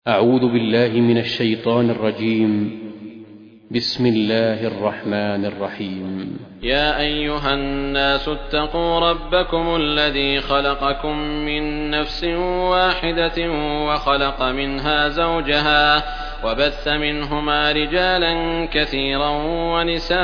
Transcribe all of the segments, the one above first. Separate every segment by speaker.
Speaker 1: أعوذ بالله من الشيطان الرجيم. بسم الله الرحمن الرحيم.
Speaker 2: يا أيها الناس اتقوا ربكم الذي خلقكم من نفس واحدة وخلق منها زوجها وبث منهما رجالا كثيرا ونساء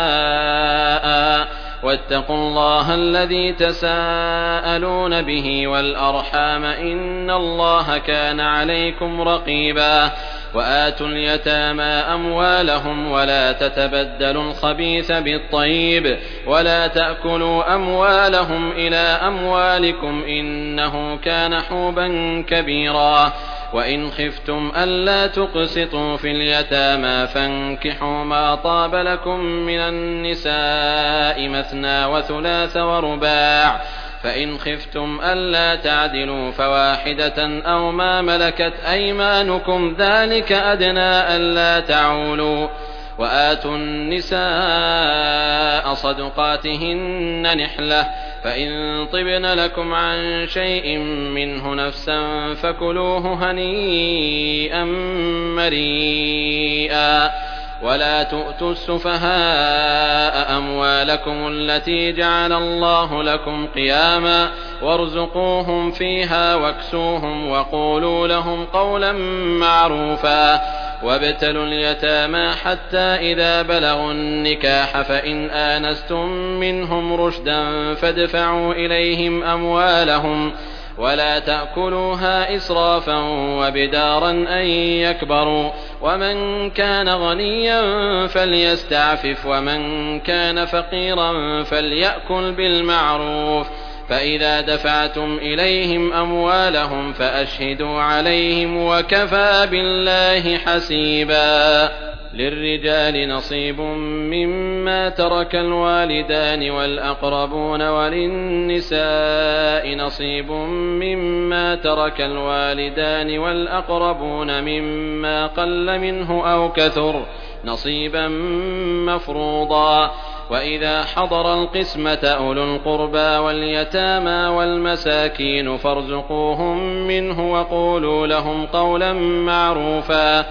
Speaker 2: واتقوا الله الذي تساءلون به والأرحام إن الله كان عليكم رقيبا وآتوا اليتامى أموالهم ولا تتبدلوا الخبيث بالطيب ولا تأكلوا أموالهم إلى أموالكم إنه كان حوبا كبيرا وإن خفتم ألا تقسطوا في اليتامى فانكحوا ما طاب لكم من النساء مثنى وثلاث ورباع فإن خفتم ألا تعدلوا فواحدة أو ما ملكت أيمانكم ذلك أدنى ألا تعولوا وآتوا النساء صدقاتهن نحلة فإن طبن لكم عن شيء منه نفسا فكلوه هنيئا مريئا ولا تؤتوا السفهاء أموالكم التي جعل الله لكم قياما وارزقوهم فيها واكسوهم وقولوا لهم قولا معروفا وابتلوا اليتامى حتى إذا بلغوا النكاح فإن آنستم منهم رشدا فادفعوا إليهم أموالهم ولا تأكلوها إسرافا وبدارا أن يكبروا ومن كان غنيا فليستعفف ومن كان فقيرا فليأكل بالمعروف فإذا دفعتم إليهم أموالهم فأشهدوا عليهم وكفى بالله حسيبا للرجال نصيب مما ترك الوالدان والأقربون وللنساء نصيب مما ترك الوالدان والأقربون مما قل منه أو كثر نصيبا مفروضا وإذا حضر القسمة أولو القربى واليتامى والمساكين فارزقوهم منه وقولوا لهم قولا معروفا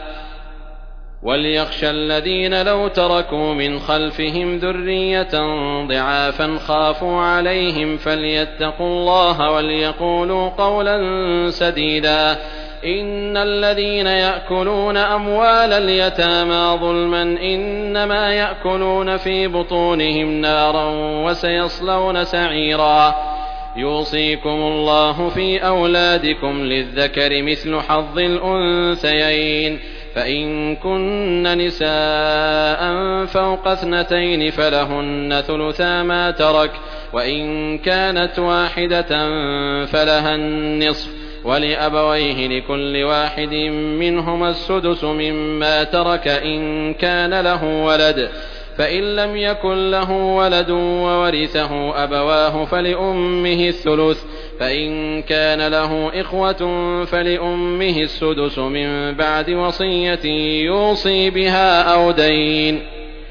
Speaker 2: وليخشى الذين لو تركوا من خلفهم ذرية ضعافا خافوا عليهم فليتقوا الله وليقولوا قولا سديدا إن الذين يأكلون أموال اليتامى ظلما إنما يأكلون في بطونهم نارا وسيصلون سعيرا يوصيكم الله في أولادكم للذكر مثل حظ الأنثيين فإن كن نساء فوق 2 فلهن ثلثا ما ترك وإن كانت واحدة فلها النصف ولأبويه لكل واحد منهما السدس مما ترك إن كان له ولد فإن لم يكن له ولد وورثه أبواه فلأمه الثلث فإن كان له إخوة فلأمه السدس من بعد وصية يوصي بها أو دين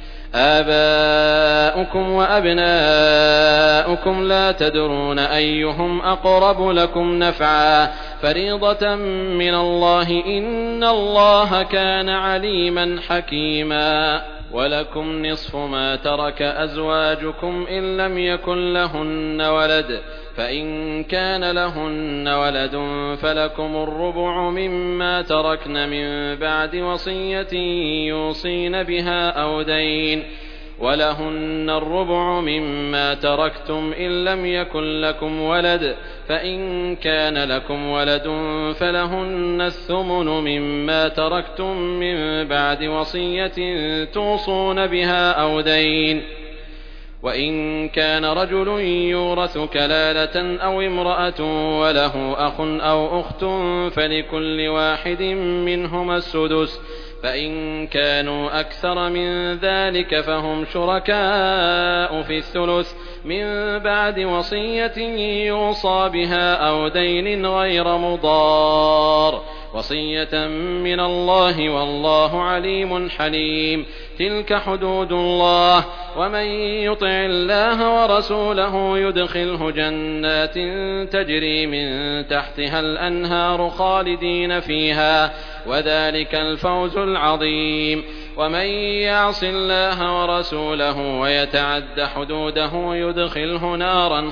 Speaker 2: آباؤكم وأبناؤكم لا تدرون أيهم أقرب لكم نفعا فريضة من الله إن الله كان عليما حكيما ولكم نصف ما ترك أزواجكم إن لم يكن لهن ولد فإن كان لهن ولد فلكم الربع مما تركن من بعد وصية يوصين بها أو دين ولهن الربع مما تركتم إن لم يكن لكم ولد فإن كان لكم ولد فلهن الثمن مما تركتم من بعد وصية توصون بها أو دين وإن كان رجل يورث كلالة أو امرأة وله أخ أو أخت فلكل واحد منهما السدس فإن كانوا أكثر من ذلك فهم شركاء في الثلث من بعد وصية يوصى بها أو دين غير مضار وصية من الله والله عليم حليم تلك حدود الله ومن يطع الله ورسوله يدخله جنات تجري من تحتها الأنهار خالدين فيها وذلك الفوز العظيم. ومن يعص الله ورسوله ويتعد حدوده يدخله نارا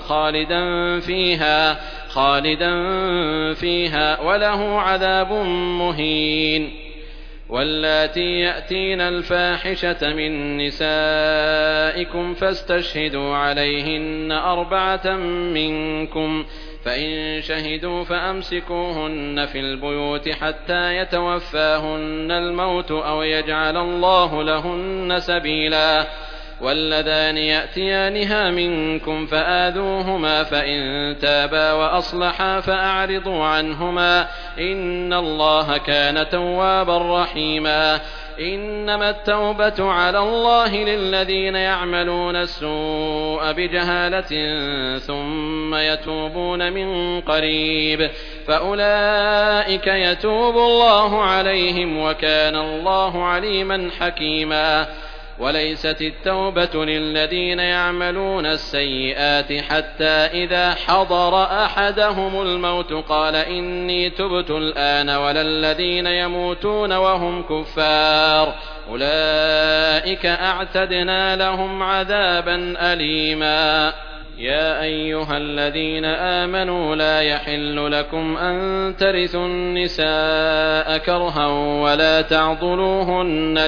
Speaker 2: خالدا فيها وله عذاب مهين. واللاتي يأتين الفاحشة من نسائكم فاستشهدوا عليهن 4 منكم، فإن شهدوا فأمسكوهن في البيوت حتى يتوفاهن الموت أو يجعل الله لهن سبيلا. واللذان يأتيانها منكم فآذوهما، فإن تابا وأصلحا فأعرضوا عنهما، إن الله كان توابا رحيما. إنما التوبة على الله للذين يعملون السوء بجهالة ثم يتوبون من قريب فأولئك يتوب الله عليهم، وكان الله عليما حكيما. وليست التوبة للذين يعملون السيئات حتى إذا حضر أحدهم الموت قال إني تبت الآن، ولا الذين يموتون وهم كفار، أولئك أعتدنا لهم عذابا أليما. يا أيها الذين آمنوا لا يحل لكم أن ترثوا النساء كرها ولا تعضلوهن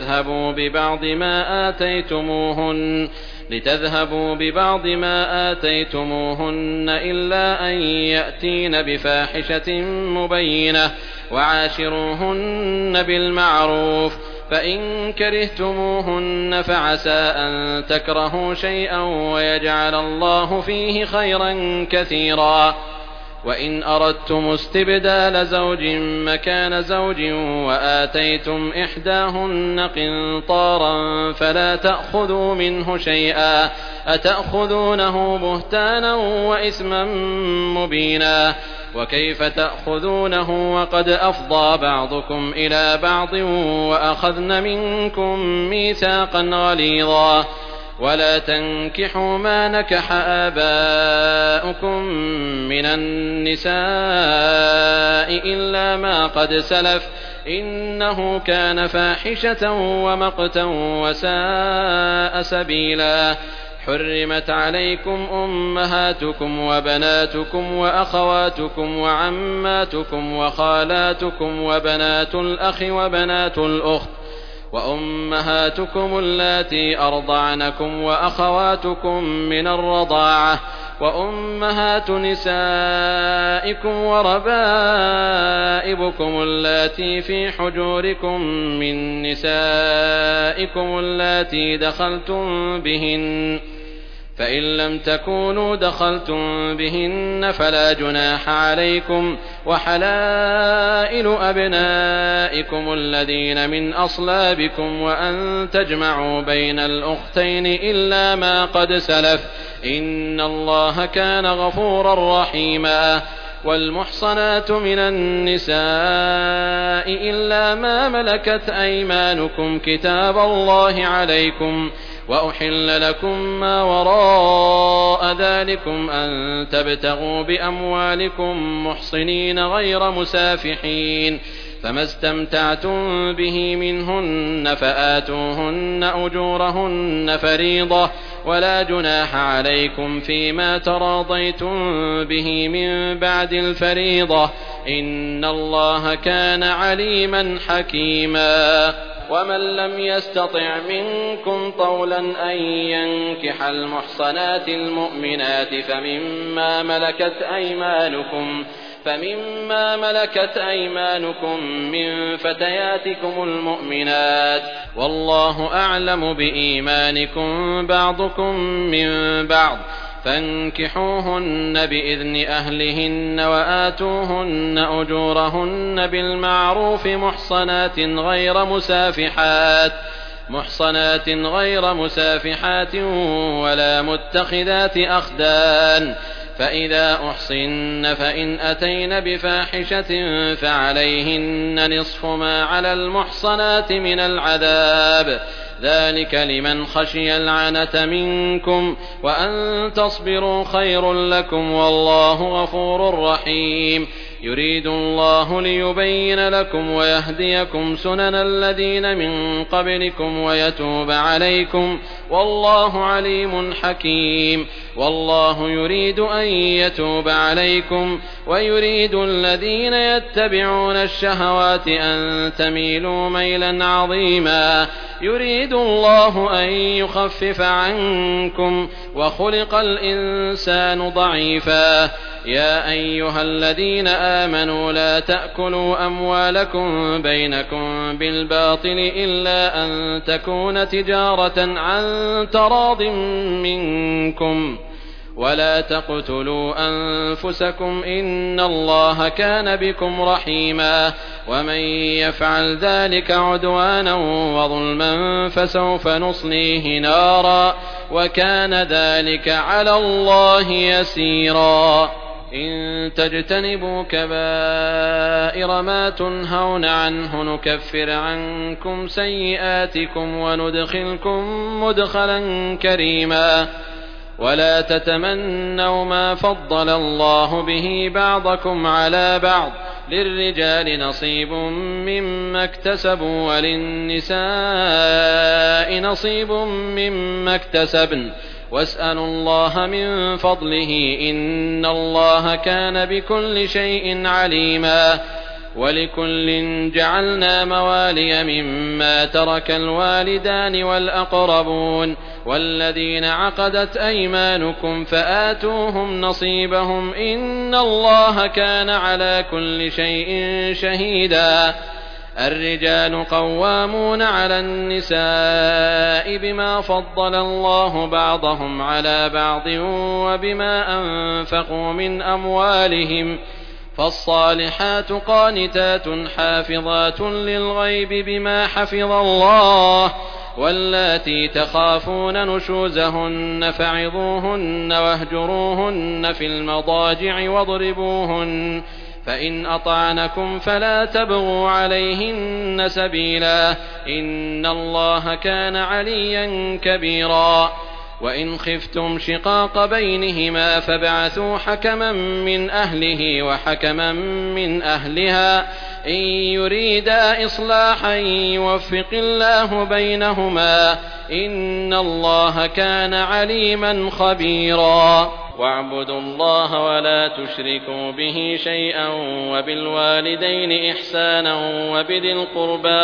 Speaker 2: لتذهبوا ببعض ما آتيتموهن إلا أن يأتين بفاحشة مبينة، وعاشروهن بالمعروف. فإن كرهتموهن فعسى أن تكرهوا شيئا ويجعل الله فيه خيرا كثيرا. وإن أردتم استبدال زوج مكان زوج وآتيتم إحداهن قنطارا فلا تأخذوا منه شيئا، أتأخذونه بهتانا وإثما مبينا. وكيف تأخذونه وقد أفضى بعضكم إلى بعض وأخذن منكم ميثاقا غليظا. ولا تنكحوا ما نكح آباؤكم من النساء إلا ما قد سلف، إنه كان فاحشة ومقتا وساء سبيلا. حرمت عليكم أمهاتكم وبناتكم وأخواتكم وعماتكم وخالاتكم وبنات الأخ وبنات الأخت وأمهاتكم اللاتي أرضعنكم وأخواتكم من الرضاعة وأمهات نسائكم وربائبكم اللاتي في حجوركم من نسائكم اللاتي دخلتم بهن، فإن لم تكونوا دخلتم بهن فلا جناح عليكم. وحلائل أبنائكم الذين من أصلابكم وأن تجمعوا بين الأختين إلا ما قد سلف، إن الله كان غفورا رحيما. والمحصنات من النساء إلا ما ملكت أيمانكم كتاب الله عليكم، وأحل لكم ما وراء ذلكم أن تبتغوا بأموالكم محصنين غير مسافحين، فما استمتعتم به منهن فآتوهن أجورهن فريضة، ولا جناح عليكم فيما تراضيتم به من بعد الفريضة، إن الله كان عليما حكيما. ومن لم يستطع منكم طولا أن ينكح المحصنات المؤمنات فمما ملكت أيمانكم من فتياتكم المؤمنات، والله أعلم بإيمانكم بعضكم من بعض، فانكحوهن بإذن أهلهن وآتوهن أجورهن بالمعروف محصنات غير مسافحات ولا متخذات أخدان. فإذا أحصن فإن أتين بفاحشة فعليهن نصف ما على المحصنات من العذاب، ذلك لمن خشي العنة منكم، وأن تصبروا خير لكم، والله غفور رحيم. يريد الله ليبين لكم ويهديكم سنن الذين من قبلكم ويتوب عليكم، والله عليم حكيم. والله يريد أن يتوب عليكم ويريد الذين يتبعون الشهوات أن تميلوا ميلا عظيما. يريد الله أن يخفف عنكم وخلق الإنسان ضعيفا. يا أيها الذين آمنوا لا تأكلوا أموالكم بينكم بالباطل إلا أن تكون تجارة عن تراض منكم، ولا تقتلوا أنفسكم إن الله كان بكم رحيما. ومن يفعل ذلك عدوانا وظلما فسوف نصليه نارا وكان ذلك على الله يسيرا. إن تجتنبوا كبائر ما تنهون عنه نكفر عنكم سيئاتكم وندخلكم مدخلا كريما. ولا تتمنوا ما فضل الله به بعضكم على بعض، للرجال نصيب مما اكتسبوا وللنساء نصيب مما اكتسبن، واسألوا الله من فضله إن الله كان بكل شيء عليما. ولكل جعلنا موالي مما ترك الوالدان والأقربون والذين عقدت أيمانكم فآتوهم نصيبهم إن الله كان على كل شيء شهيدا. الرجال قوامون على النساء بما فضل الله بعضهم على بعض وبما أنفقوا من أموالهم، فالصالحات قانتات حافظات للغيب بما حفظ الله. واللاتي تخافون نشوزهن فعظوهن واهجروهن في المضاجع واضربوهن، فإن أطعنكم فلا تبغوا عليهن سبيلا إن الله كان عليا كبيرا. وإن خفتم شقاق بينهما فابعثوا حكما من أهله وحكما من أهلها إن يريدا إصلاحا يوفق الله بينهما إن الله كان عليما خبيرا. واعبدوا الله ولا تشركوا به شيئا وبالوالدين إحسانا وبذي القربى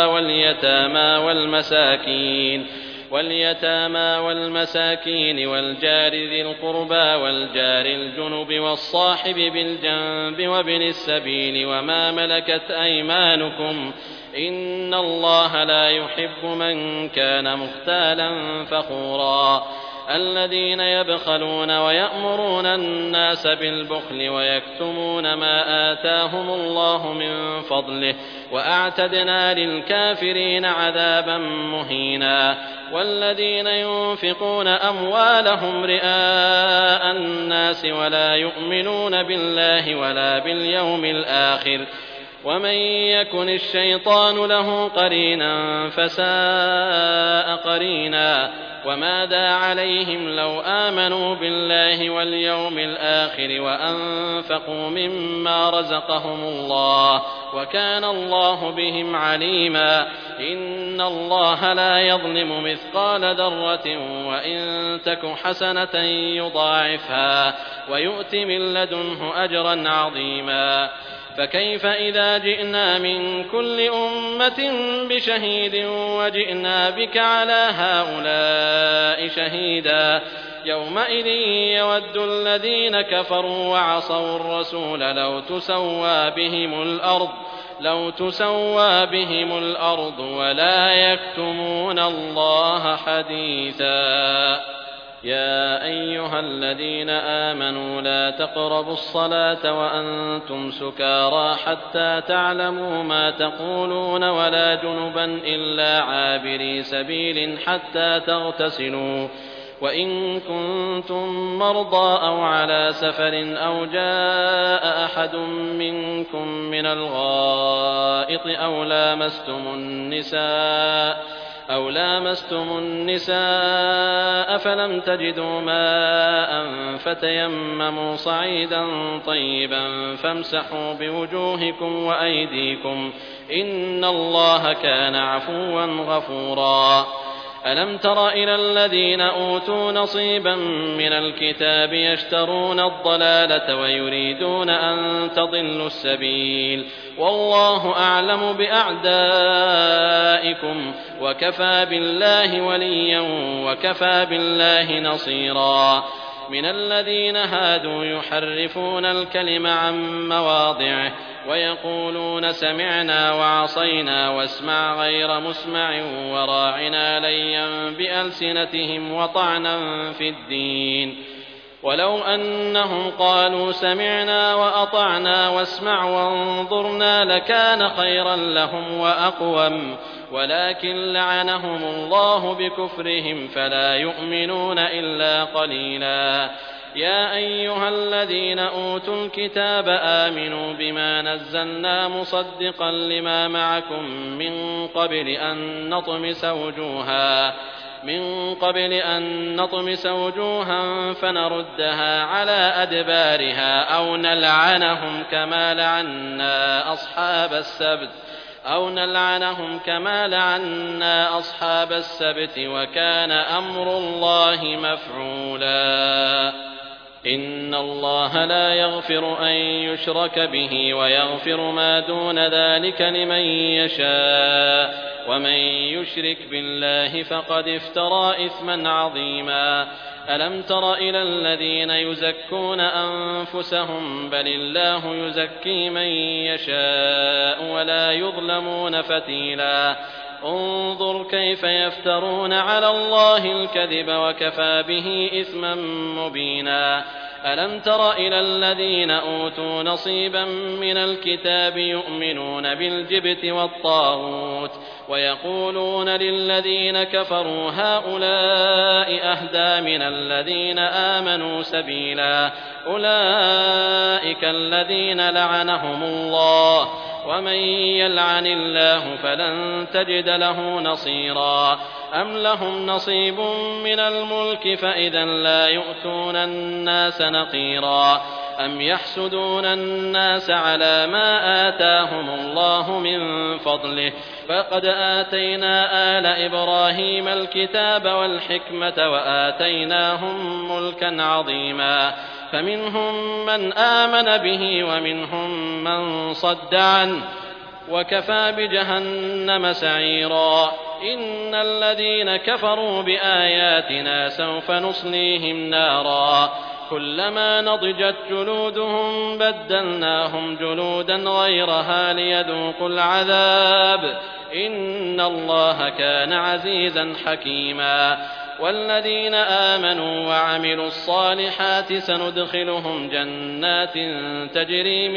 Speaker 2: واليتامى والمساكين والجار ذي القربى والجار الجنب والصاحب بالجنب وابن السبيل وما ملكت أيمانكم إن الله لا يحب من كان مختالا فخورا. الذين يبخلون ويأمرون الناس بالبخل ويكتمون ما آتاهم الله من فضله وأعتدنا للكافرين عذابا مهينا. والذين ينفقون أموالهم رئاء الناس ولا يؤمنون بالله ولا باليوم الآخر ومن يكن الشيطان له قرينا فساء قرينا. وماذا عليهم لو آمنوا بالله واليوم الآخر وأنفقوا مما رزقهم الله وكان الله بهم عليما. إن الله لا يظلم مثقال ذرة وإن تك حسنة يضاعفها ويؤت من لدنه أجرا عظيما. فكيف إذا جئنا من كل أمة بشهيد وجئنا بك على هؤلاء شهيدا. يومئذ يود الذين كفروا وعصوا الرسول لو تسوى بهم الأرض ولا يكتمون الله حديثا. يا أيها الذين آمنوا لا تقربوا الصلاة وأنتم سكارى حتى تعلموا ما تقولون ولا جنبا إلا عابري سبيل حتى تغتسلوا. وإن كنتم مرضى أو على سفر أو جاء أحد منكم من الغائط أو لامستم النساء أو لامستم النساء فلم تجدوا ماء فتيمموا صعيدا طيبا فامسحوا بوجوهكم وأيديكم إن الله كان عفوا غفورا. ألم تر إلى الذين أوتوا نصيبا من الكتاب يشترون الضلالة ويريدون أن تضلوا السبيل والله أعلم بأعدائكم وكفى بالله وليا وكفى بالله نصيرا. من الذين هادوا يحرفون الكلم عن مواضعه ويقولون سمعنا وعصينا واسمع غير مسمع وراعنا ليا بألسنتهم وطعنا في الدين ولو أنهم قالوا سمعنا وأطعنا واسمع وانظرنا لكان خيرا لهم وأقوم ولكن لعنهم الله بكفرهم فلا يؤمنون إلا قليلا. يا أيها الذين أوتوا الكتاب آمنوا بما نزلنا مصدقا لما معكم من قبل أن نطمس وجوها فنردها على أدبارها أو نلعنهم كما لعنا أصحاب السبت وكان أمر الله مفعولا. إن الله لا يغفر أن يشرك به ويغفر ما دون ذلك لمن يشاء ومن يشرك بالله فقد افترى إثما عظيما. ألم تر إلى الذين يزكون أنفسهم بل الله يزكي من يشاء ولا يظلمون فتيلا. انظر كيف يفترون على الله الكذب وكفى به إثما مبينا. ألم تر إلى الذين أوتوا نصيبا من الكتاب يؤمنون بالجبت والطاغوت ويقولون للذين كفروا هؤلاء أهدى من الذين آمنوا سبيلا. أولئك الذين لعنهم الله ومن يلعن الله فلن تجد له نصيرا. أم لهم نصيب من الملك فإذا لا يؤتون الناس نقيرا. أم يحسدون الناس على ما آتاهم الله من فضله فقد آتينا آل إبراهيم الكتاب والحكمة وآتيناهم ملكا عظيما. فمنهم من آمن به ومنهم من صد عنه وكفى بجهنم سعيرا. إن الذين كفروا بآياتنا سوف نصليهم نارا كلما نضجت جلودهم بدلناهم جلودا غيرها ليذوقوا العذاب إن الله كان عزيزا حكيما. والذين آمنوا وعملوا الصالحات سندخلهم جنات تجري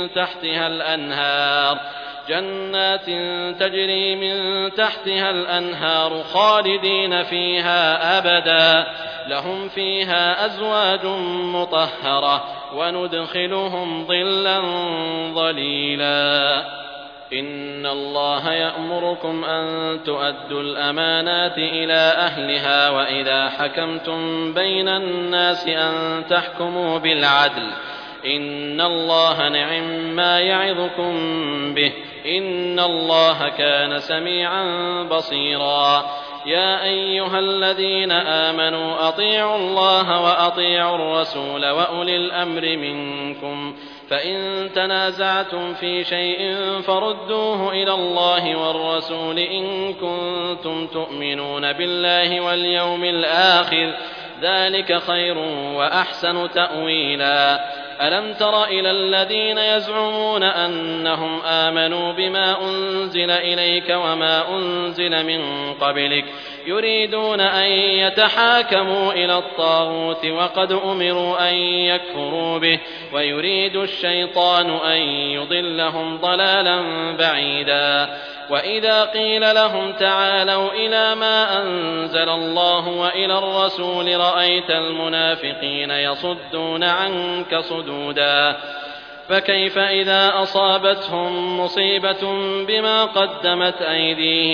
Speaker 2: من تحتها الأنهار خالدين فيها أبدا لهم فيها أزواج مطهرة وندخلهم ظلا ظليلا. إن الله يأمركم أن تؤدوا الأمانات إلى أهلها وإذا حكمتم بين الناس أن تحكموا بالعدل إن الله نعم ما يعظكم به إن الله كان سميعا بصيرا. يا أيها الذين آمنوا أطيعوا الله وأطيعوا الرسول وأولي الأمر منكم فإن تنازعتم في شيء فردوه إلى الله والرسول إن كنتم تؤمنون بالله واليوم الآخر ذلك خير وأحسن تأويلا. ألم تر إلى الذين يزعمون أنهم آمنوا بما أنزل إليك وما أنزل من قبلك يريدون أن يتحاكموا إلى الطاغوت وقد أمروا أن يكفروا به ويريد الشيطان أن يضلهم ضلالا بعيدا. وإذا قيل لهم تعالوا إلى ما أنزل الله وإلى الرسول رأيت المنافقين يصدون عنك صدودا. فكيف إذا أصابتهم مصيبة بما قدمت أيديهم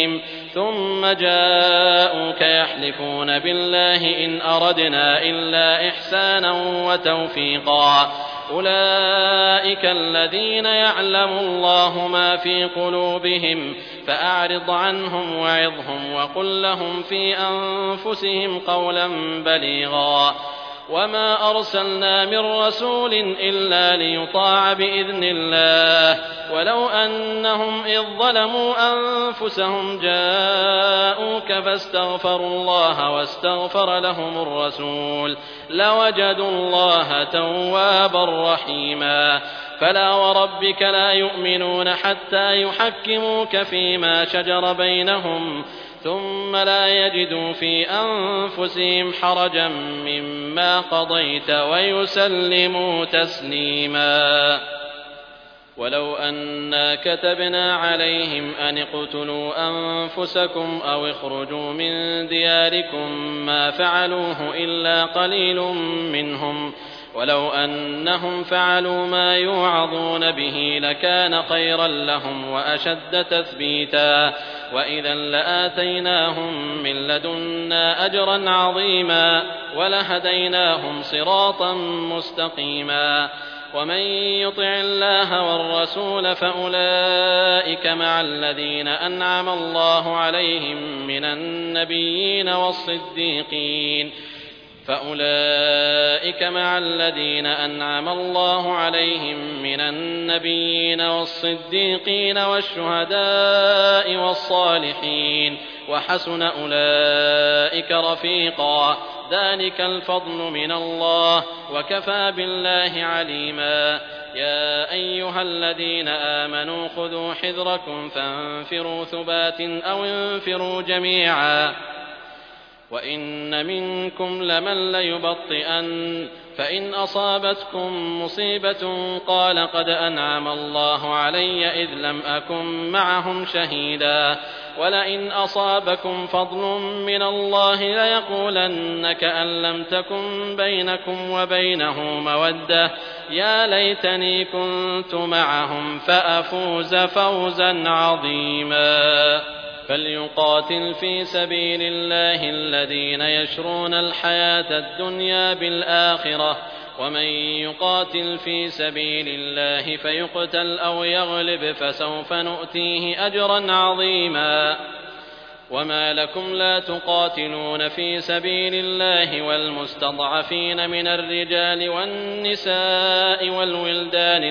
Speaker 2: ثم جاءوك يحلفون بالله إن أردنا إلا إحسانا وتوفيقا أولئك الذين يعلم الله ما في قلوبهم فأعرض عنهم وعظهم وقل لهم في أنفسهم قولا بليغا وما أرسلنا من رسول إلا ليطاع بإذن الله ولو أنهم إذ ظلموا أنفسهم جاءوك فاستغفروا الله واستغفر لهم الرسول لوجدوا الله توابا رحيما فلا وربك لا يؤمنون حتى يحكموك فيما شجر بينهم ثم لا يجدوا في أنفسهم حرجا مما قضيت ويسلموا تسليما ولو أنا كتبنا عليهم أن اقتلوا أنفسكم أو اخرجوا من دياركم ما فعلوه إلا قليل منهم ولو أنهم فعلوا ما يوعظون به لكان خيرا لهم وأشد تثبيتا وإذا لآتيناهم من لدنا أجرا عظيما ولهديناهم صراطا مستقيما ومن يطع الله والرسول فأولئك مع الذين أنعم الله عليهم من النبيين والصديقين والشهداء والصالحين وحسن أولئك رفيقا ذلك الفضل من الله وكفى بالله عليما يا أيها الذين آمنوا خذوا حذركم فانفروا ثبات أو انفروا جميعا وإن منكم لمن ليبطئن فإن أصابتكم مصيبة قال قد أنعم الله علي إذ لم أكن معهم شهيدا ولئن أصابكم فضل من الله ليقولن كأن لم تكن بينكم وبينه مودة يا ليتني كنت معهم فأفوز فوزا عظيما فليقاتل في سبيل الله الذين يشرون الحياة الدنيا بالآخرة ومن يقاتل في سبيل الله فيقتل أو يغلب فسوف نؤتيه أجرا عظيما وما لكم لا تقاتلون في سبيل الله والمستضعفين من الرجال والنساء والولدان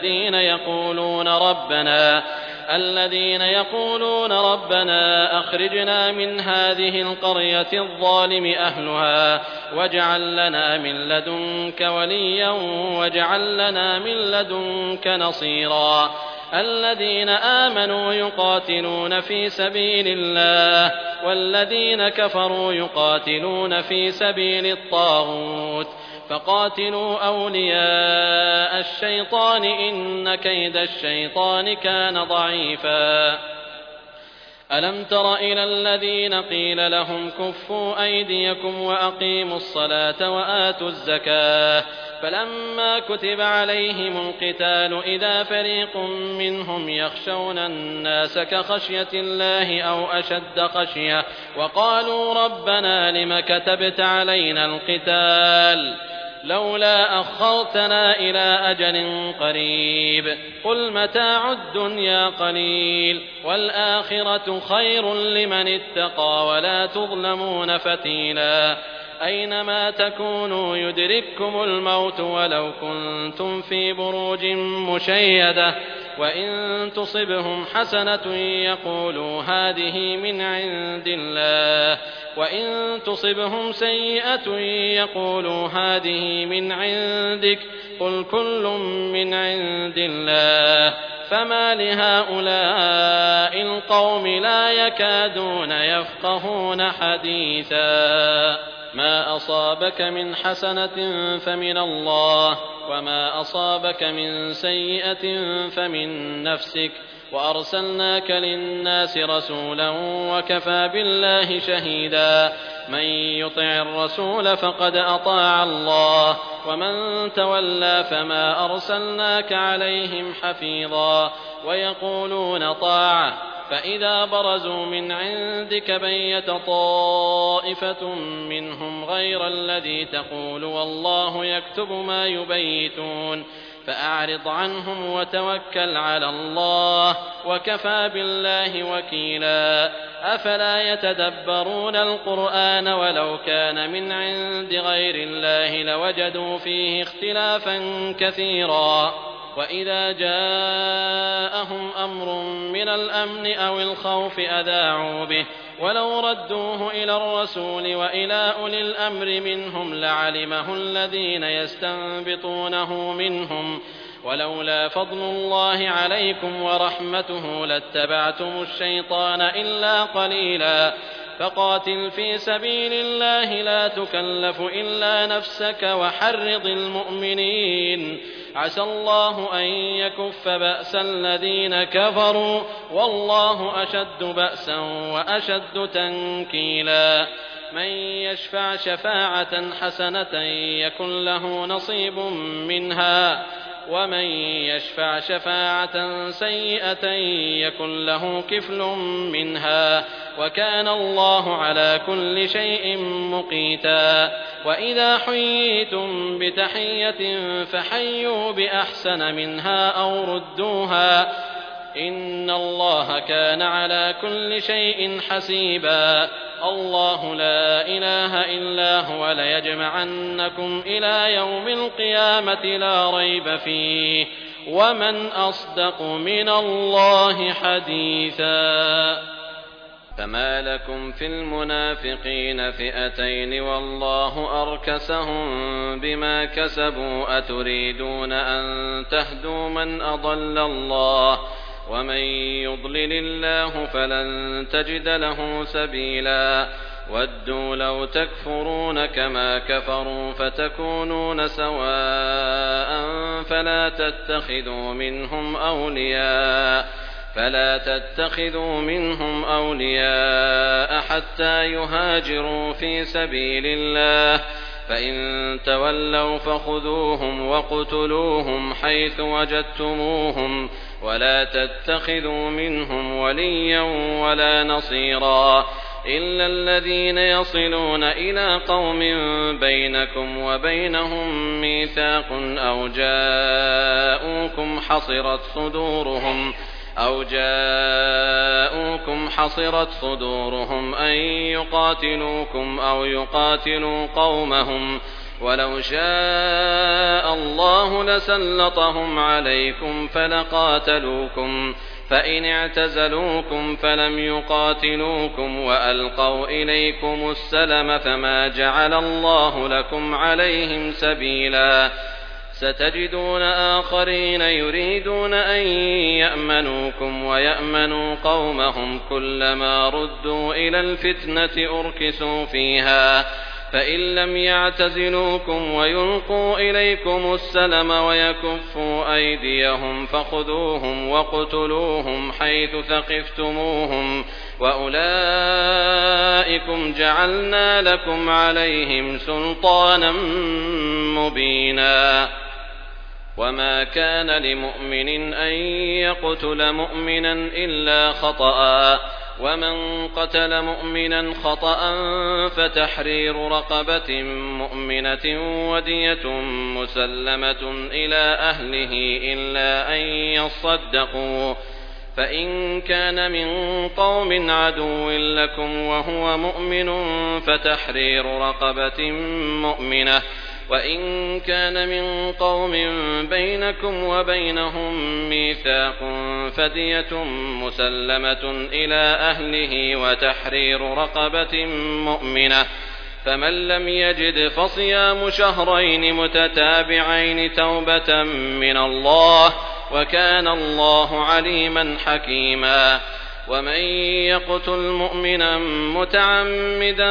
Speaker 2: الذين يقولون ربنا أخرجنا من هذه القرية الظالم أهلها واجعل لنا من لدنك وليا واجعل لنا من لدنك نصيرا الذين آمنوا يقاتلون في سبيل الله والذين كفروا يقاتلون في سبيل الطاغوت فقاتلوا أولياء الشيطان إن كيد الشيطان كان ضعيفا ألم تر إلى الذين قيل لهم كفوا أيديكم وأقيموا الصلاة وآتوا الزكاة فلما كتب عليهم القتال إذا فريق منهم يخشون الناس كخشية الله أو أشد خشية وقالوا ربنا لم كتبت علينا القتال لولا أخرتنا إلى أجل قريب قل متاع الدنيا قليل والآخرة خير لمن اتقى ولا تظلمون فتيلا أينما تكونوا يدرككم الموت ولو كنتم في بروج مشيدة وإن تصبهم حسنة يقولوا هذه من عند الله وإن تصبهم سيئة يقولوا هذه من عندك قل كل من عند الله فما لهؤلاء القوم لا يكادون يفقهون حديثا ما أصابك من حسنة فمن الله وما أصابك من سيئة فمن نفسك وأرسلناك للناس رسولا وكفى بالله شهيدا من يطع الرسول فقد أطاع الله ومن تولى فما أرسلناك عليهم حفيظا ويقولون طاعة فإذا برزوا من عندك بيت طائفة منهم غير الذي تقول والله يكتب ما يبيتون فأعرض عنهم وتوكل على الله وكفى بالله وكيلا أفلا يتدبرون القرآن ولو كان من عند غير الله لوجدوا فيه اختلافا كثيرا وإذا جاءهم أمر من الأمن أو الخوف أذاعوا به ولو ردوه إلى الرسول وإلى أولي الأمر منهم لعلمه الذين يستنبطونه منهم ولولا فضل الله عليكم ورحمته لاتبعتم الشيطان إلا قليلا فقاتل في سبيل الله لا تكلف إلا نفسك وحرض المؤمنين عسى الله أن يكف بأس الذين كفروا والله أشد بأسا وأشد تنكيلا من يشفع شفاعة حسنة يكن له نصيب منها ومن يشفع شفاعة سيئة يكن له كفل منها وكان الله على كل شيء مقيتا وإذا حييتم بتحية فحيوا بأحسن منها أو ردوها إن الله كان على كل شيء حسيبا الله لا إله إلا هو ليجمعنكم إلى يوم القيامة لا ريب فيه ومن أصدق من الله حديثا فما لكم في المنافقين فئتين والله أركسهم بما كسبوا أتريدون أن تهدوا من أضل الله ومن يضلل الله فلن تجد له سبيلا ودوا لو تكفرون كما كفروا فتكونون سواء فلا تتخذوا منهم أولياء حتى يهاجروا في سبيل الله فإن تولوا فخذوهم وقتلوهم حيث وجدتموهم ولا تتخذوا منهم وليا ولا نصيرا إلا الذين يصلون إلى قوم بينكم وبينهم ميثاق أو جاءوكم حصرت صدورهم أن يقاتلوكم أو يقاتلوا قومهم ولو شاء الله لسلطهم عليكم فلقاتلوكم فإن اعتزلوكم فلم يقاتلوكم وألقوا إليكم السلم فما جعل الله لكم عليهم سبيلا ستجدون آخرين يريدون أن يأمنوكم ويأمنوا قومهم كلما ردوا إلى الفتنة أركسوا فيها فإن لم يعتزلوكم ويلقوا إليكم السلم ويكفوا أيديهم فخذوهم وقتلوهم حيث ثقفتموهم وأولئكم جعلنا لكم عليهم سلطانا مبينا وما كان لمؤمن أن يقتل مؤمنا إلا خطأ ومن قتل مؤمنا خطأ فتحرير رقبة مؤمنة ودية مسلمة إلى أهله إلا أن يصدقوا فإن كان من قوم عدو لكم وهو مؤمن فتحرير رقبة مؤمنة وإن كان من قوم بينكم وبينهم ميثاق فدية مسلمة إلى أهله وتحرير رقبة مؤمنة فمن لم يجد فصيام شهرين متتابعين توبة من الله وكان الله عليما حكيما ومن يقتل مؤمنا متعمدا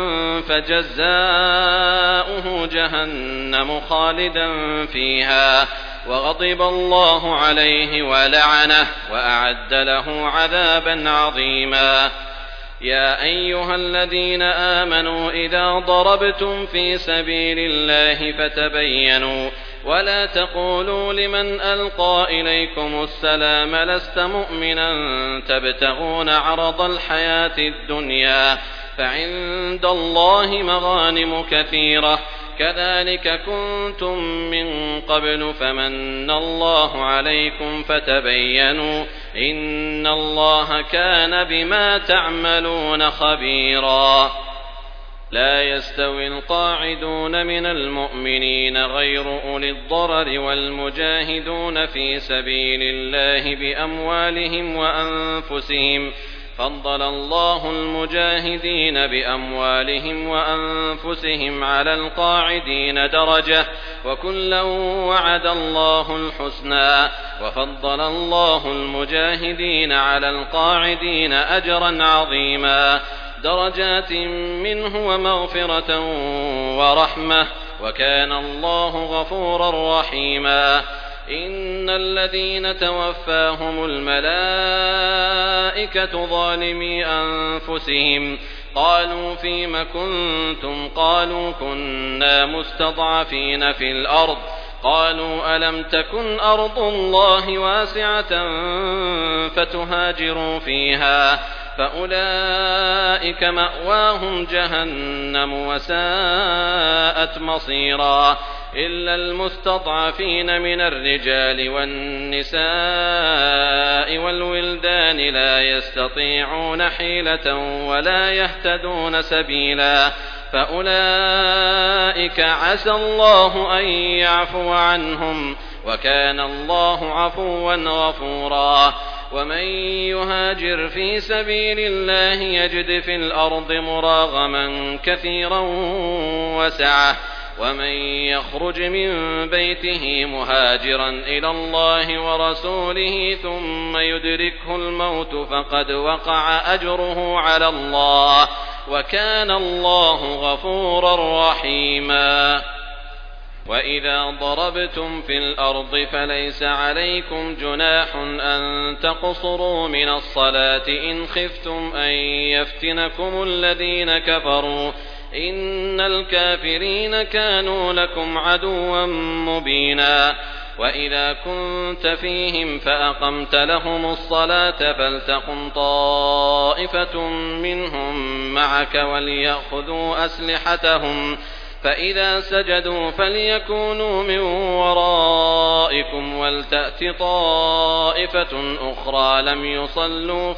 Speaker 2: فجزاؤه جهنم خالدا فيها وغضب الله عليه ولعنه وأعد له عذابا عظيما يا أيها الذين آمنوا إذا ضربتم في سبيل الله ولا تقولوا لمن ألقى إليكم السلام لست مؤمنا تبتغون عرض الحياة الدنيا فعند الله مغانم كثيرة كذلك كنتم من قبل فمن الله عليكم فتبينوا إن الله كان بما تعملون خبيرا لا يستوي القاعدون من المؤمنين غير أولي الضرر والمجاهدون في سبيل الله بأموالهم وأنفسهم فضل الله المجاهدين بأموالهم وأنفسهم على القاعدين درجة وكلا وعد الله الحسنى وفضل الله المجاهدين على القاعدين أجرا عظيما درجات منه ومغفرة ورحمة وكان الله غفورا رحيما إن الذين توفاهم الملائكة ظالمي أنفسهم قالوا فيم كنتم قالوا كنا مستضعفين في الأرض قالوا ألم تكن أرض الله واسعة فتهاجروا فيها فأولئك مأواهم جهنم وساءت مصيرا إلا المستضعفين من الرجال والنساء والولدان لا يستطيعون حيلة ولا يهتدون سبيلا فأولئك عسى الله أن يعفو عنهم وكان الله عفوا غفورا ومن يهاجر في سبيل الله يجد في الأرض مراغما كثيرا وسعة ومن يخرج من بيته مهاجرا إلى الله ورسوله ثم يدركه الموت فقد وقع أجره على الله وكان الله غفورا رحيما وإذا ضربتم في الأرض فليس عليكم جناح أن تقصروا من الصلاة إن خفتم أن يفتنكم الذين كفروا إن الكافرين كانوا لكم عدوا مبينا وإذا كنت فيهم فأقمت لهم الصلاة فلتقم طائفة منهم معك وليأخذوا أسلحتهم فإذا سجدوا فليكونوا من ورائكم ولتأت طائفة أخرى لم يصلوا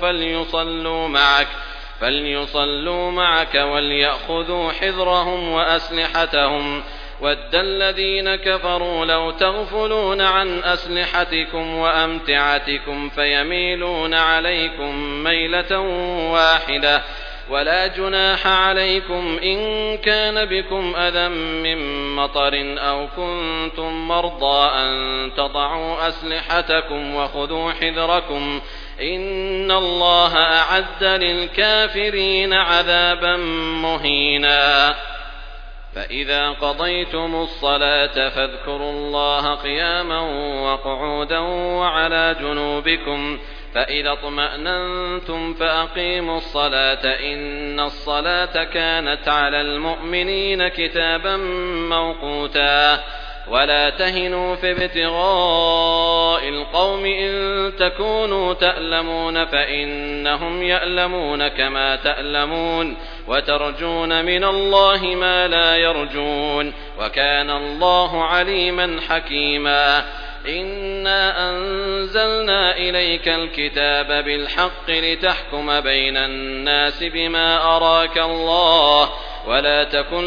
Speaker 2: فليصلوا معك وليأخذوا حذرهم وأسلحتهم ود الذين كفروا لو تغفلون عن أسلحتكم وأمتعتكم فيميلون عليكم ميلة واحدة ولا جناح عليكم إن كان بكم أذى من مطر أو كنتم مرضى أن تضعوا أسلحتكم وخذوا حذركم إن الله أعد للكافرين عذابا مهينا فإذا قضيتم الصلاة فاذكروا الله قياما وقعودا وعلى جنوبكم فإذا اطمأننتم فأقيموا الصلاة إن الصلاة كانت على المؤمنين كتابا موقوتا ولا تهنوا في ابتغاء القوم إن تكونوا تألمون فإنهم يألمون كما تألمون وترجون من الله ما لا يرجون وكان الله عليما حكيما إنا أنزلنا إليك الكتاب بالحق لتحكم بين الناس بما أراك الله ولا تكن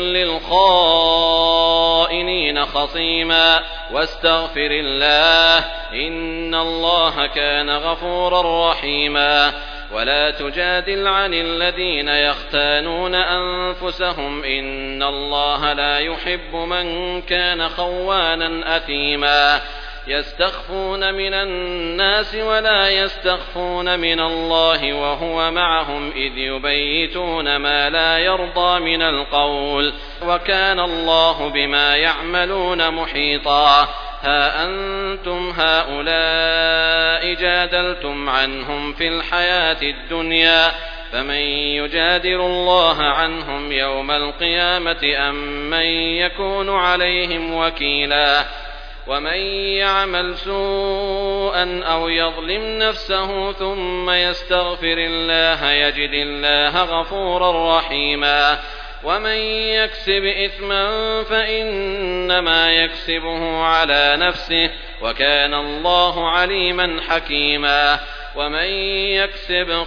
Speaker 2: للخائنين خصيما واستغفر الله إن الله كان غفورا رحيما ولا تجادل عن الذين يختانون أنفسهم إن الله لا يحب من كان خوانا أثيما يستخفون من الناس ولا يستخفون من الله وهو معهم إذ يبيتون ما لا يرضى من القول وكان الله بما يعملون محيطا ها أنتم هؤلاء جادلتم عنهم في الحياة الدنيا فمن يجادل الله عنهم يوم القيامة أم من يكون عليهم وكيلا ومن يعمل سوءا أو يظلم نفسه ثم يستغفر الله يجد الله غفورا رحيما ومن يكسب إثما فإنما يكسبه على نفسه وكان الله عليما حكيما ومن يكسب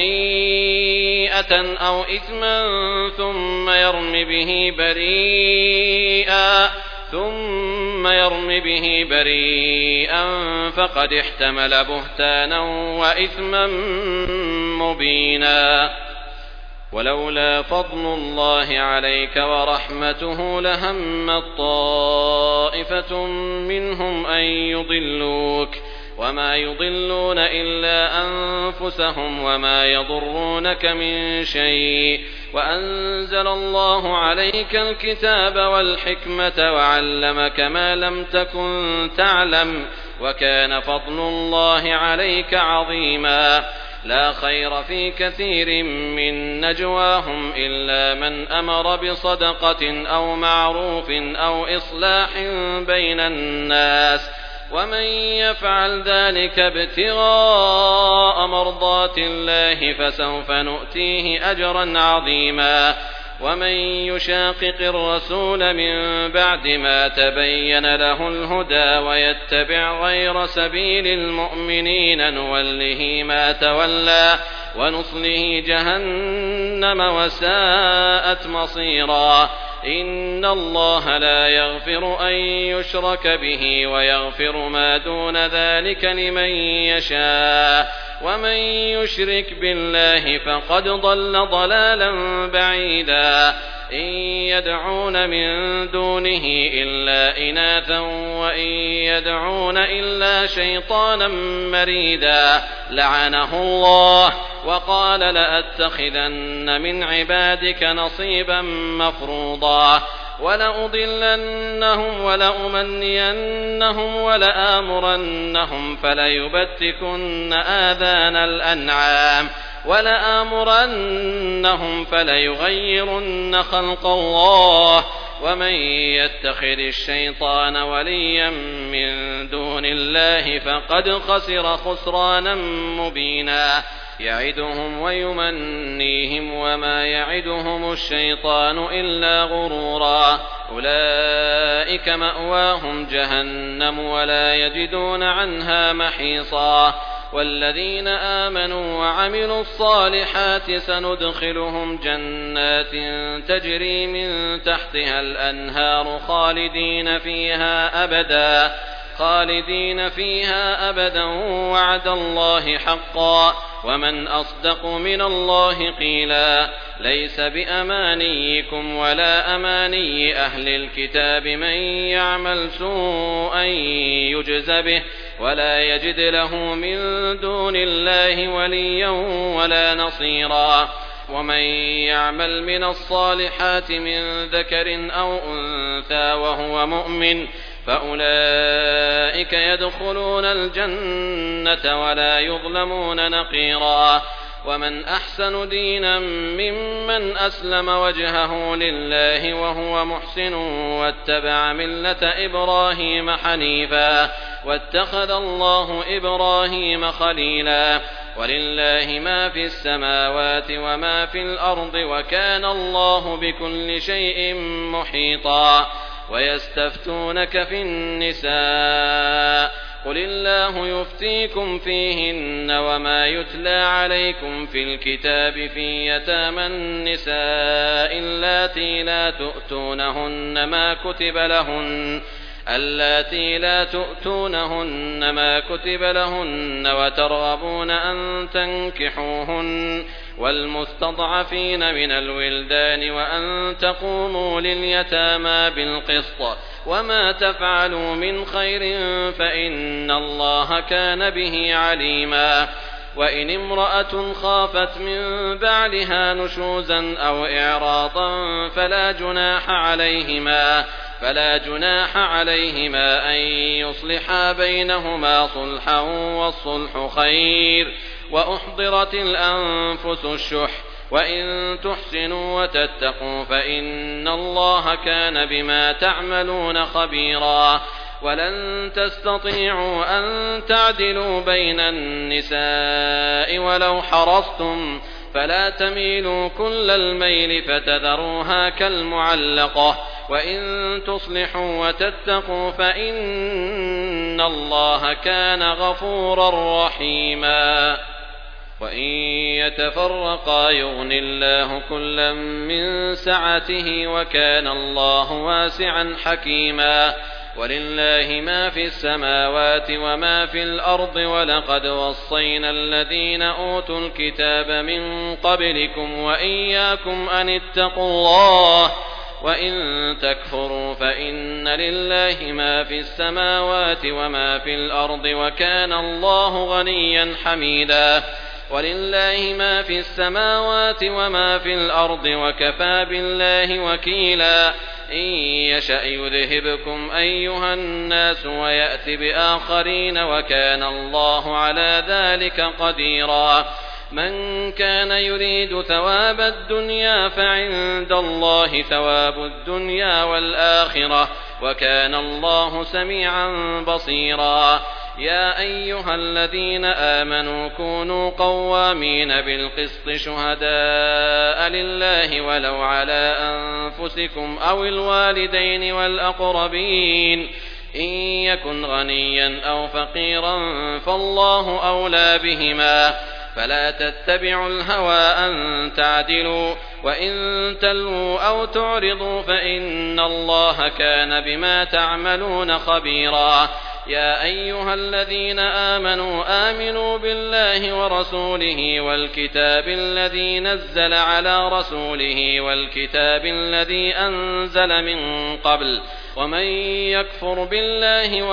Speaker 2: خطيئة أو إثما ثم يرم به بريئا فقد احتمل بهتانا وإثما مبينا ولولا فضل الله عليك ورحمته لهمت طائفة منهم أن يضلوك وما يضلون إلا أنفسهم وما يضرونك من شيء وأنزل الله عليك الكتاب والحكمة وعلمك ما لم تكن تعلم وكان فضل الله عليك عظيما لا خير في كثير من نجواهم إلا من أمر بصدقة أو معروف أو إصلاح بين الناس ومن يفعل ذلك ابتغاء مرضات الله فسوف نؤتيه أجرا عظيما ومن يشاقق الرسول من بعد ما تبين له الهدى ويتبع غير سبيل المؤمنين نوله ما تولى ونصله جهنم وساءت مصيرا إن الله لا يغفر أن يشرك به ويغفر ما دون ذلك لمن يشاء ومن يشرك بالله فقد ضل ضلالا بعيدا إن يدعون من دونه إلا إناثا وإن يدعون إلا شيطانا مريدا لعنه الله وقال لأتخذن من عبادك نصيبا مفروضا ولأضلنهم ولأمنينهم ولآمرنهم فليبتكن آذان الأنعام ولآمرنهم فليغيرن خلق الله ومن يتخذ الشيطان وليا من دون الله فقد خسر خسرانا مبينا يعدهم ويمنيهم وما يعدهم الشيطان إلا غرورا أولئك مأواهم جهنم ولا يجدون عنها محيصا والذين آمنوا وعملوا الصالحات سندخلهم جنات تجري من تحتها الأنهار خالدين فيها أبدا وعد الله حقا ومن أصدق من الله قيلا ليس بأمانيكم ولا أماني أهل الكتاب من يعمل سوءا يجز به ولا يجد له من دون الله وليا ولا نصيرا ومن يعمل من الصالحات من ذكر أو أنثى وهو مؤمن فأولئك يدخلون الجنة ولا يظلمون نقيرا ومن أحسن دينا ممن أسلم وجهه لله وهو محسن واتبع ملة إبراهيم حنيفا واتخذ الله إبراهيم خليلا ولله ما في السماوات وما في الأرض وكان الله بكل شيء محيطا ويستفتونك في النساء قل الله يفتيكم فيهن وما يتلى عليكم في الكتاب في يتامى النساء اللاتي لا تؤتونهن ما كتب لهن وترغبون أن تنكحوهن والمستضعفين من الولدان وأن تقوموا لليتامى بالقسط وما تفعلوا من خير فإن الله كان به عليما وإن امرأة خافت من بعلها نشوزا أو إعراضا فلا جناح عليهما أن يصلحا بينهما صلحا والصلح خير وأحضرت الأنفس الشح وإن تحسنوا وتتقوا فإن الله كان بما تعملون خبيرا ولن تستطيعوا أن تعدلوا بين النساء ولو حرصتم فلا تميلوا كل الميل فتذروها كالمعلقة وإن تصلحوا وتتقوا فإن الله كان غفورا رحيما وإن يتفرقا يغن الله كلا من سعته وكان الله واسعا حكيما ولله ما في السماوات وما في الأرض ولقد وصينا الذين أوتوا الكتاب من قبلكم وإياكم أن اتقوا الله وإن تكفروا فإن لله ما في السماوات وما في الأرض وكان الله غنيا حميدا ولله ما في السماوات وما في الأرض وكفى بالله وكيلا إن يشأ يذهبكم أيها الناس ويأت بآخرين وكان الله على ذلك قديرا من كان يريد ثواب الدنيا فعند الله ثواب الدنيا والآخرة وكان الله سميعا بصيرا يا أيها الذين آمنوا كونوا قوامين بالقسط شهداء لله ولو على أنفسكم أو الوالدين والأقربين إن يكن غنيا أو فقيرا فالله أولى بهما فلا تتبعوا الهوى أن تعدلوا وإن تلووا أو تعرضوا فإن الله كان بما تعملون خبيرا يا أيها الذين آمنوا بالله ورسوله والكتاب الذي نزل على رسوله والكتاب الذي أنزل من قبل ومن يكفر بالله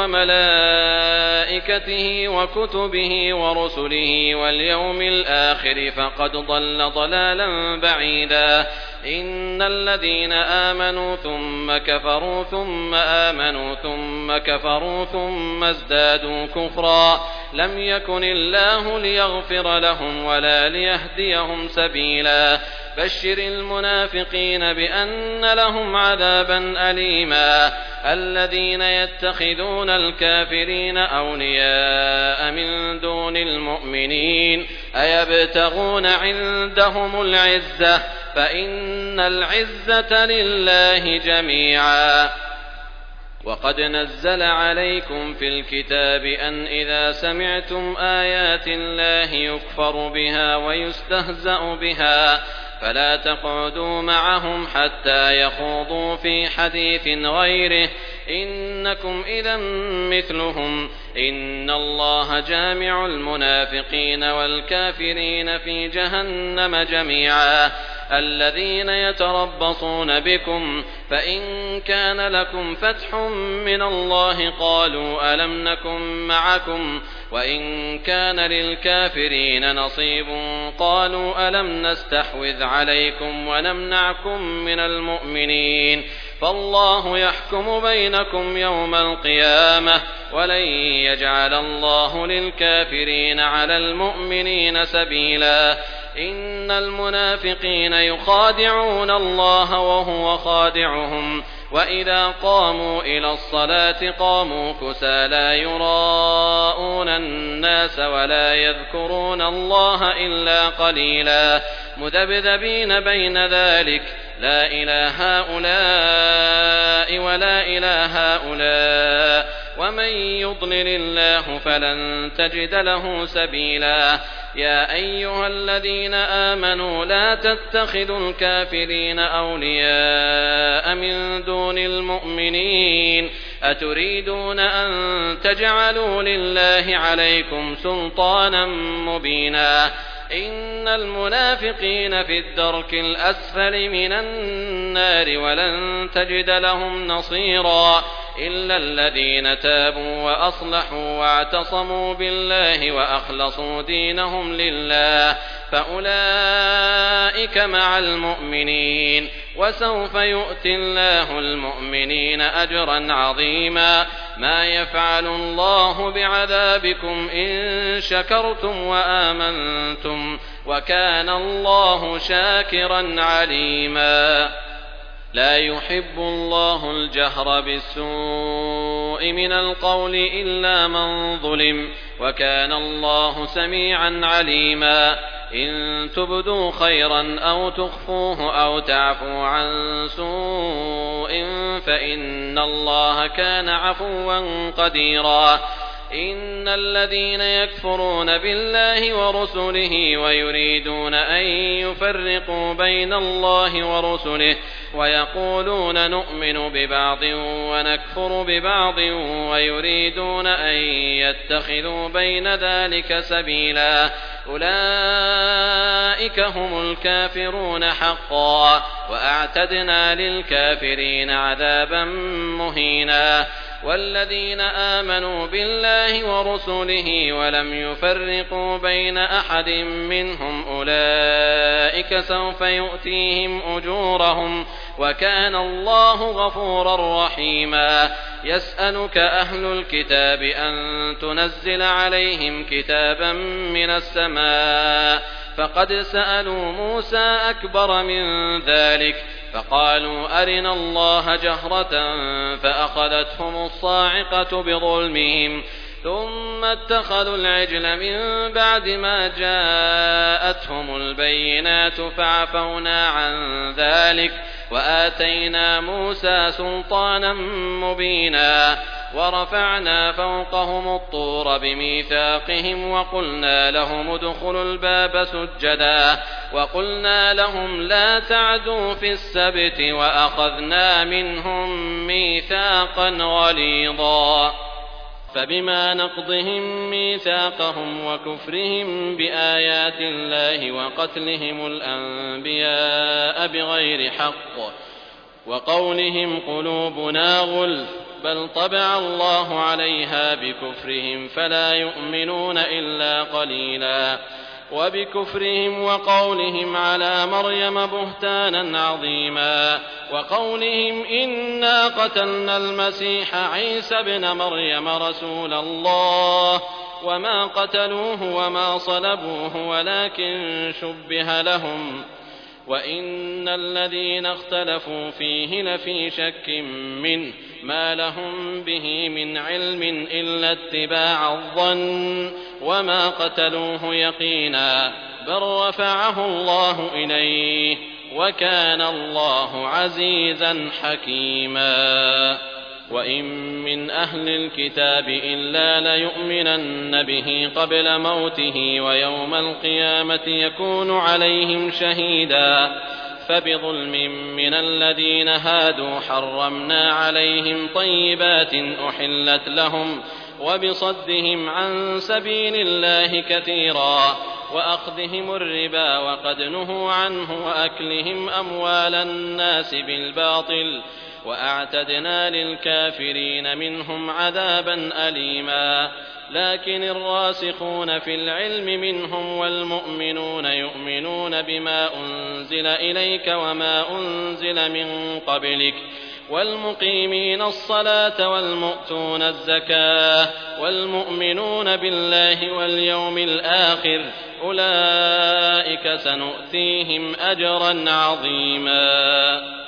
Speaker 2: وملائكته وكتبه ورسله واليوم الآخر فقد ضل ضلالا بعيدا إن الذين آمنوا ثم كفروا ثم آمنوا ثم كفروا ثم ازدادوا كفرا لم يكن الله ليغفر لهم ولا ليهديهم سبيلا بشر المنافقين بأن لهم عذابا أليما الذين يتخذون الكافرين أولياء من دون المؤمنين أيبتغون عندهم العزة فإن العزة لله جميعا وقد نزل عليكم في الكتاب أن إذا سمعتم آيات الله يكفر بها ويستهزأ بها فلا تقعدوا معهم حتى يخوضوا في حديث غيره إنكم إذا مثلهم إن الله جامع المنافقين والكافرين في جهنم جميعا الذين يتربصون بكم فإن كان لكم فتح من الله قالوا ألم نكن معكم وإن كان للكافرين نصيب قالوا ألم نستحوذ عليكم ونمنعكم من المؤمنين فالله يحكم بينكم يوم القيامة ولن يجعل الله للكافرين على المؤمنين سبيلا إن المنافقين يخادعون الله وهو خادعهم وإذا قاموا إلى الصلاة قاموا كسى لا يراءون الناس ولا يذكرون الله إلا قليلا مذبذبين بين ذلك لا إله هؤلاء ولا إله هؤلاء ومن يضلل الله فلن تجد له سبيلا يا أيها الذين آمنوا لا تتخذوا الكافرين أولياء من دون المؤمنين أتريدون أن تجعلوا لله عليكم سلطانا مبينا إن المنافقين في الدرك الأسفل من النار ولن تجد لهم نصيرا إلا الذين تابوا وأصلحوا واعتصموا بالله وأخلصوا دينهم لله فأولئك مع المؤمنين وسوف يؤتي الله المؤمنين أجرا عظيما ما يفعل الله بعذابكم إن شكرتم وآمنتم وكان الله شاكرا عليما لا يحب الله الجهر بالسوء من القول إلا من ظلم، وكان الله سميعا عليما. إن تبدوا خيرا أو تخفوه أو تعفوا عن سوء فإن الله كان عفوا قديرا. إن الذين يكفرون بالله ورسله ويريدون أن يفرقوا بين الله ورسله ويقولون نؤمن ببعض ونكفر ببعض ويريدون أن يتخذوا بين ذلك سبيلا أولئك هم الكافرون حقا، وأعتدنا للكافرين عذابا مهينا. والذين آمنوا بالله ورسله ولم يفرقوا بين أحد منهم أولئك سوف يؤتيهم أجورهم، وكان الله غفورا رحيما. يسألك أهل الكتاب أن تنزل عليهم كتابا من السماء، فقد سألوا موسى أكبر من ذلك فقالوا أرنا الله جهرة فأخذتهم الصاعقة بظلمهم ثم اتخذوا العجل من بعد ما جاءتهم البينات فعفونا عن ذلك وآتينا موسى سلطانا مبينا. ورفعنا فوقهم الطور بميثاقهم وقلنا لهم ادخلوا الباب سجدا وقلنا لهم لا تعدوا في السبت وأخذنا منهم ميثاقا غليظا. فبما نقضهم ميثاقهم وكفرهم بآيات الله وقتلهم الأنبياء بغير حق وقولهم قلوبنا غلف بل طبع الله عليها بكفرهم فلا يؤمنون إلا قليلا. وبكفرهم وقولهم على مريم بهتانا عظيما وقولهم إنا قتلنا المسيح عيسى ابن مريم رسول الله وما قتلوه وما صلبوه ولكن شبه لهم وإن الذين اختلفوا فيه لفي شك منه ما لهم به من علم إلا اتباع الظن وما قتلوه يقينا بل رفعه الله إليه وكان الله عزيزا حكيما. وإن من أهل الكتاب إلا ليؤمنن به قبل موته ويوم القيامة يكون عليهم شهيدا. فبظلم من الذين هادوا حرمنا عليهم طيبات أحلت لهم وبصدهم عن سبيل الله كثيرا وأخذهم الربا وقد نهوا عنه وأكلهم أموال الناس بالباطل وأعتدنا للكافرين منهم عذابا أليما. لكن الراسخون في العلم منهم والمؤمنون يؤمنون بما أنزل إليك وما أنزل من قبلك والمقيمين الصلاة والمؤتون الزكاة والمؤمنون بالله واليوم الآخر أولئك سنؤتيهم أجرا عظيما.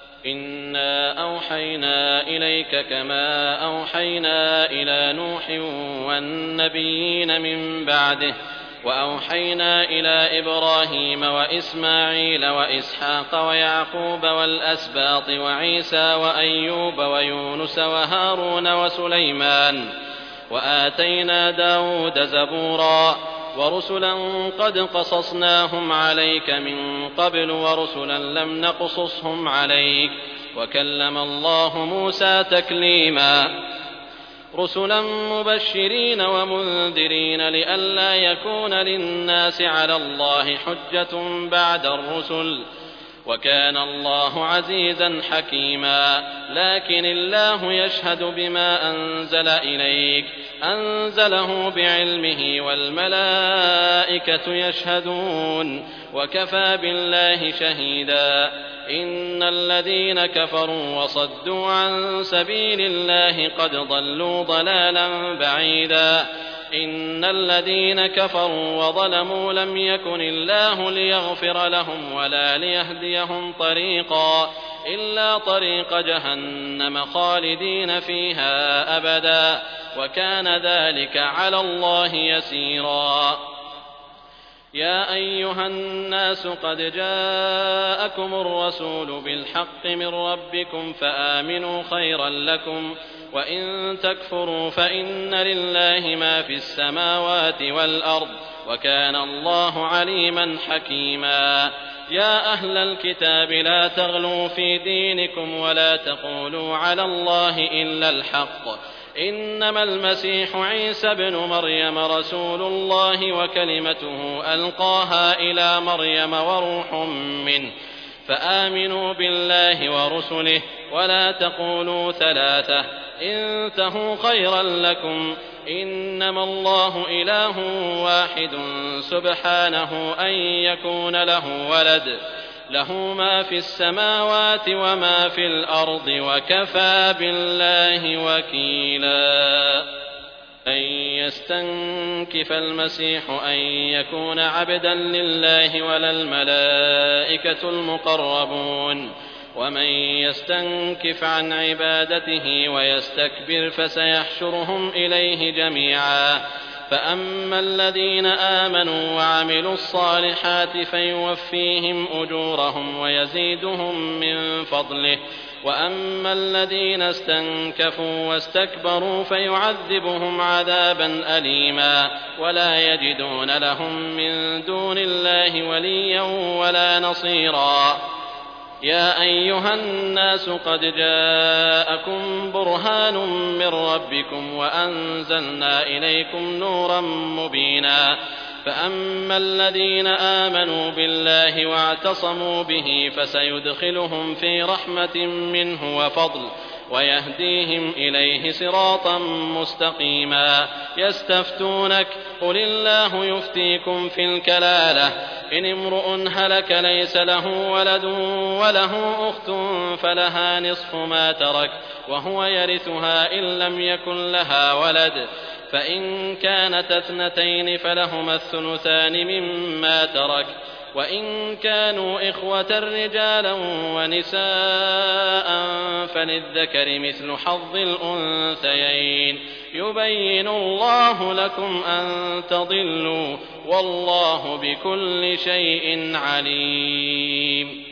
Speaker 2: إنا أوحينا إليك كما أوحينا إلى نوح والنبيين من بعده وأوحينا إلى إبراهيم وإسماعيل وإسحاق ويعقوب والأسباط وعيسى وأيوب ويونس وهارون وسليمان وآتينا داود زبورا ورسلا قد قصصناهم عليك من قبل ورسلا لم نقصصهم عليك وكلم الله موسى تكليما. رسلا مبشرين ومنذرين لئلا يكون للناس على الله حجة بعد الرسل وكان الله عزيزا حكيما. لكن الله يشهد بما أنزل إليك أنزله بعلمه والملائكة يشهدون وكفى بالله شهيدا. إن الذين كفروا وصدوا عن سبيل الله قد ضلوا ضلالا بعيدا. إن الذين كفروا وظلموا لم يكن الله ليغفر لهم ولا ليهديهم طريقا إلا طريق جهنم خالدين فيها أبدا وكان ذلك على الله يسيرا. يا أيها الناس قد جاءكم الرسول بالحق من ربكم فآمنوا خيرا لكم وإن تكفروا فإن لله ما في السماوات والأرض وكان الله عليما حكيما. يا أهل الكتاب لا تغلوا في دينكم ولا تقولوا على الله إلا الحق إنما المسيح عيسى ابن مريم رسول الله وكلمته ألقاها إلى مريم وروح منه فآمنوا بالله ورسله ولا تقولوا ثلاثة انتهوا خيرا لكم إنما الله إله واحد سبحانه أن يكون له ولد له ما في السماوات وما في الأرض وكفى بالله وكيلا. أن يستنكف المسيح أن يكون عبدا لله ولا الملائكة المقربون ومن يستنكف عن عبادته ويستكبر فسيحشرهم إليه جميعا. فأما الذين آمنوا وعملوا الصالحات فيوفيهم أجورهم ويزيدهم من فضله وأما الذين استنكفوا واستكبروا فيعذبهم عذابا أليما ولا يجدون لهم من دون الله وليا ولا نصيرا. يا أيها الناس قد جاءكم برهان من ربكم وأنزلنا إليكم نورا مبينا. فأما الذين آمنوا بالله واعتصموا به فسيدخلهم في رحمة منه وفضل ويهديهم إليه صراطا مستقيما. يستفتونك قل الله يفتيكم في الكلالة إن امرؤ هلك ليس له ولد وله أخت فلها نصف ما ترك وهو يرثها إن لم يكن لها ولد فإن كانت اثنتين فلهما الثلثان مما ترك وإن كانوا إخوة رجالا ونساء فللذكر مثل حظ الأنثيين يبين الله لكم أن تضلوا والله بكل شيء عليم.